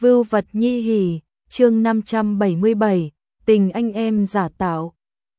Vưu vật nhi hỉ, chương 577, tình anh em giả tạo.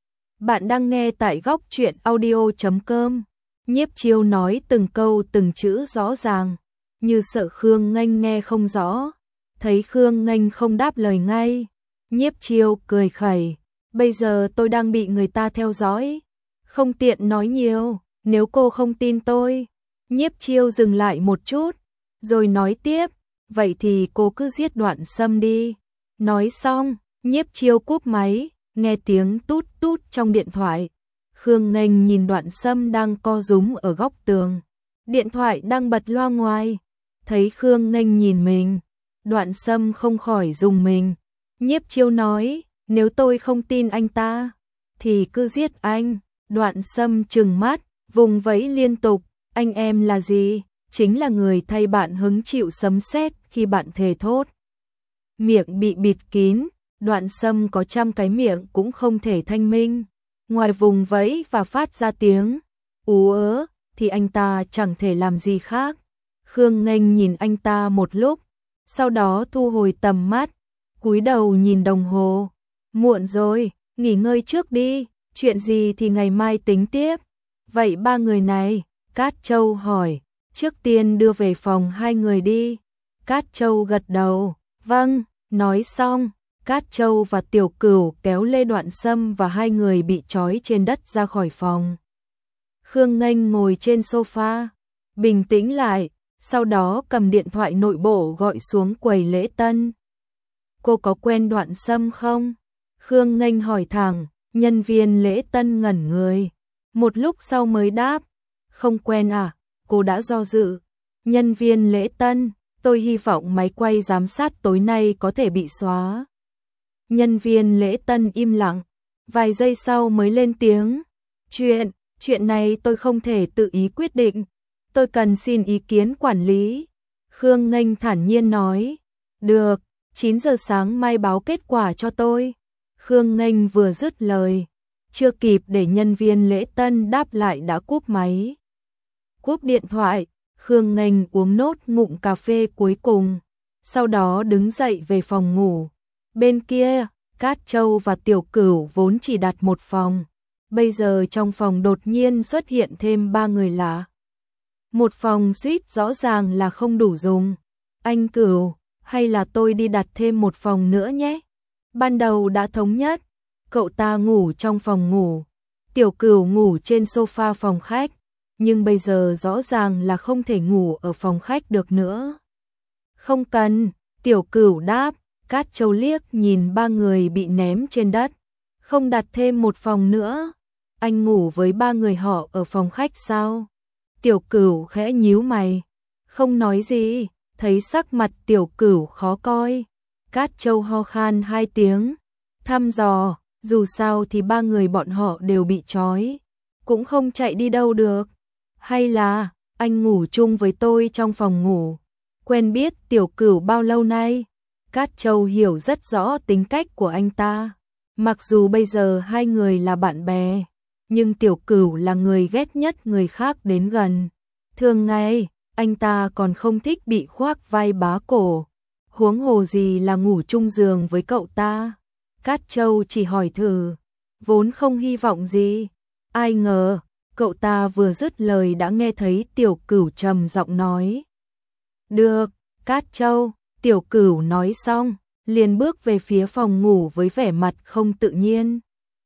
Bạn đang nghe tại góc truyện audio.com. Nhiếp Chiêu nói từng câu từng chữ rõ ràng, như sợ Khương Nghênh nghe không rõ. Thấy Khương Nghênh không đáp lời ngay, Nhiếp Chiêu cười khẩy, bây giờ tôi đang bị người ta theo dõi, không tiện nói nhiều, nếu cô không tin tôi. Nhiếp Chiêu dừng lại một chút, rồi nói tiếp, vậy thì cô cứ giết Đoạn Sâm đi. Nói xong, Nhiếp Chiêu cúp máy, nghe tiếng tút tút trong điện thoại. Khương Nghênh nhìn Đoạn Sâm đang co rúm ở góc tường, điện thoại đang bật loa ngoài. Thấy Khương Nghênh nhìn mình, Đoạn Sâm không khỏi rùng mình. Nhiếp Chiêu nói, nếu tôi không tin anh ta, thì cứ giết anh. Đoạn Sâm trừng mắt, vùng vẫy liên tục, anh em là gì? Chính là người thay bạn hứng chịu sấm sét khi bạn thề thốt. Miệng bị bịt kín, Đoạn Sâm có trăm cái miệng cũng không thể thanh minh. Ngoài vùng vẫy và phát ra tiếng ú ớ, thì anh ta chẳng thể làm gì khác. Khương Nghênh nhìn anh ta một lúc, sau đó thu hồi tầm mắt, cúi đầu nhìn đồng hồ. Muộn rồi, nghỉ ngơi trước đi, chuyện gì thì ngày mai tính tiếp. Vậy ba người này, Cát Châu hỏi, trước tiên đưa về phòng hai người đi. Cát Châu gật đầu, vâng. Nói xong, Cát Châu và Tiểu Cửu kéo Lê Đoạn Sâm và hai người bị trói trên đất ra khỏi phòng. Khương Nghênh ngồi trên sofa, bình tĩnh lại, sau đó cầm điện thoại nội bộ gọi xuống quầy lễ tân. Cô có quen Đoạn Sâm không? Khương Nghênh hỏi thẳng, nhân viên lễ tân ngẩn người. Một lúc sau mới đáp, không quen à? Cô đã do dự. Nhân viên lễ tân, tôi hy vọng máy quay giám sát tối nay có thể bị xóa. Nhân viên lễ tân im lặng, vài giây sau mới lên tiếng. Chuyện này tôi không thể tự ý quyết định. Tôi cần xin ý kiến quản lý. Khương Nghênh thản nhiên nói. Được, 9 giờ sáng mai báo kết quả cho tôi. Khương Nghênh vừa dứt lời, chưa kịp để nhân viên lễ tân đáp lại đã cúp máy. Cúp điện thoại, Khương Nghênh uống nốt ngụm cà phê cuối cùng, sau đó đứng dậy về phòng ngủ. Bên kia, Cát Châu và Tiểu Cửu vốn chỉ đặt một phòng, bây giờ trong phòng đột nhiên xuất hiện thêm ba người lạ. Một phòng suite rõ ràng là không đủ dùng. Anh Cửu, hay là tôi đi đặt thêm một phòng nữa nhé? Ban đầu đã thống nhất, cậu ta ngủ trong phòng ngủ, Tiểu Cửu ngủ trên sofa phòng khách. Nhưng bây giờ rõ ràng là không thể ngủ ở phòng khách được nữa. Không cần, Tiểu Cửu đáp. Cát Châu liếc nhìn ba người bị ném trên đất. Không đặt thêm một phòng nữa. Anh ngủ với ba người họ ở phòng khách sao? Tiểu Cửu khẽ nhíu mày, không nói gì. Thấy sắc mặt Tiểu Cửu khó coi, Cát Châu ho khan hai tiếng, thăm dò, dù sao thì ba người bọn họ đều bị trói, cũng không chạy đi đâu được. Hay là, anh ngủ chung với tôi trong phòng ngủ? Quen biết Tiểu Cửu bao lâu nay? Cát Châu hiểu rất rõ tính cách của anh ta. Mặc dù bây giờ hai người là bạn bè, nhưng Tiểu Cửu là người ghét nhất người khác đến gần. Thường ngày, anh ta còn không thích bị khoác vai bá cổ, huống hồ gì là ngủ chung giường với cậu ta. Cát Châu chỉ hỏi thử, vốn không hy vọng gì. Ai ngờ, cậu ta vừa dứt lời đã nghe thấy Tiểu Cửu trầm giọng nói. Được, Cát Châu. Tiểu Cửu nói xong, liền bước về phía phòng ngủ với vẻ mặt không tự nhiên.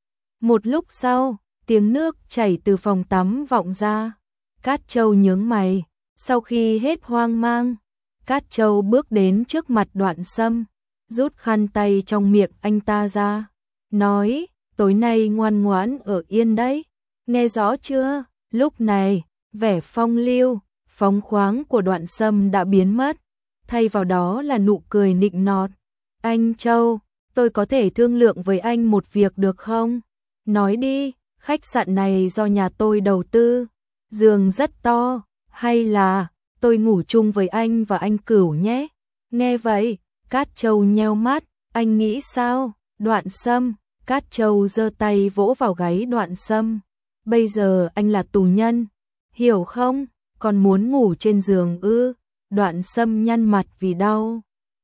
Một lúc sau, tiếng nước chảy từ phòng tắm vọng ra. Cát Châu nhướng mày, sau khi hết hoang mang, Cát Châu bước đến trước mặt Đoạn Sâm, rút khăn tay trong miệng anh ta ra, nói, tối nay ngoan ngoãn ở yên đấy, nghe rõ chưa? Lúc này, vẻ phong lưu, phóng khoáng của Đoạn Sâm đã biến mất, thay vào đó là nụ cười nịnh nọt. Anh Châu, tôi có thể thương lượng với anh một việc được không? Nói đi, khách sạn này do nhà tôi đầu tư, giường rất to, hay là tôi ngủ chung với anh và anh Cửu nhé? Nghe vậy, Cát Châu nheo mắt, anh nghĩ sao? Đoạn Sâm, Cát Châu giơ tay vỗ vào gáy Đoạn Sâm. Bây giờ anh là tù nhân, hiểu không? Còn muốn ngủ trên giường ư? Đoạn Sâm nhăn mặt vì đau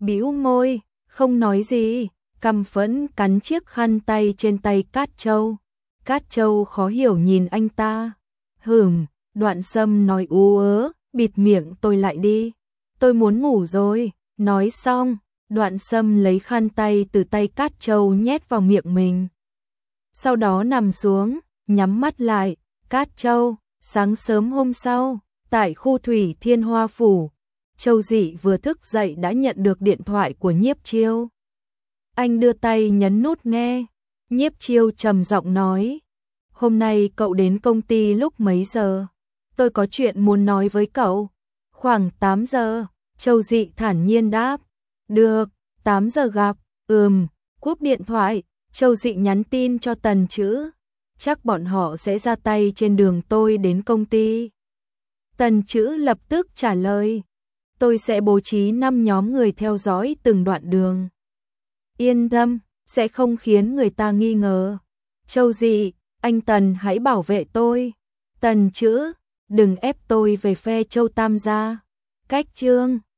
bĩu môi, không nói gì, căm phẫn cắn chiếc khăn tay trên tay Cát Châu. Cát Châu khó hiểu nhìn anh ta. Đoạn Sâm nói ú ớ, bịt miệng tôi lại đi. Tôi muốn ngủ rồi. Nói xong, Đoạn Sâm lấy khăn tay từ tay Cát Châu nhét vào miệng mình. Sau đó nằm xuống, nhắm mắt lại. Cát Châu, sáng sớm hôm sau, tại khu Thủy Thiên Hoa Phủ, Châu Dị vừa thức dậy đã nhận được điện thoại của Nhiếp Chiêu. Anh đưa tay nhấn nút nghe. Nhiếp Chiêu trầm giọng nói, hôm nay cậu đến công ty lúc mấy giờ? Tôi có chuyện muốn nói với cậu. Khoảng 8 giờ, Châu Dị thản nhiên đáp. Được, 8 giờ gặp. Cúp điện thoại, Châu Dị nhắn tin cho Tần Chữ. Chắc bọn họ sẽ ra tay trên đường tôi đến công ty. Tần Chữ lập tức trả lời. Tôi sẽ bố trí 5 nhóm người theo dõi từng đoạn đường. Yên tâm, sẽ không khiến người ta nghi ngờ. Châu Dị, anh Tần hãy bảo vệ tôi. Tần Chữ, đừng ép tôi về phe Châu Tam gia. Cách chương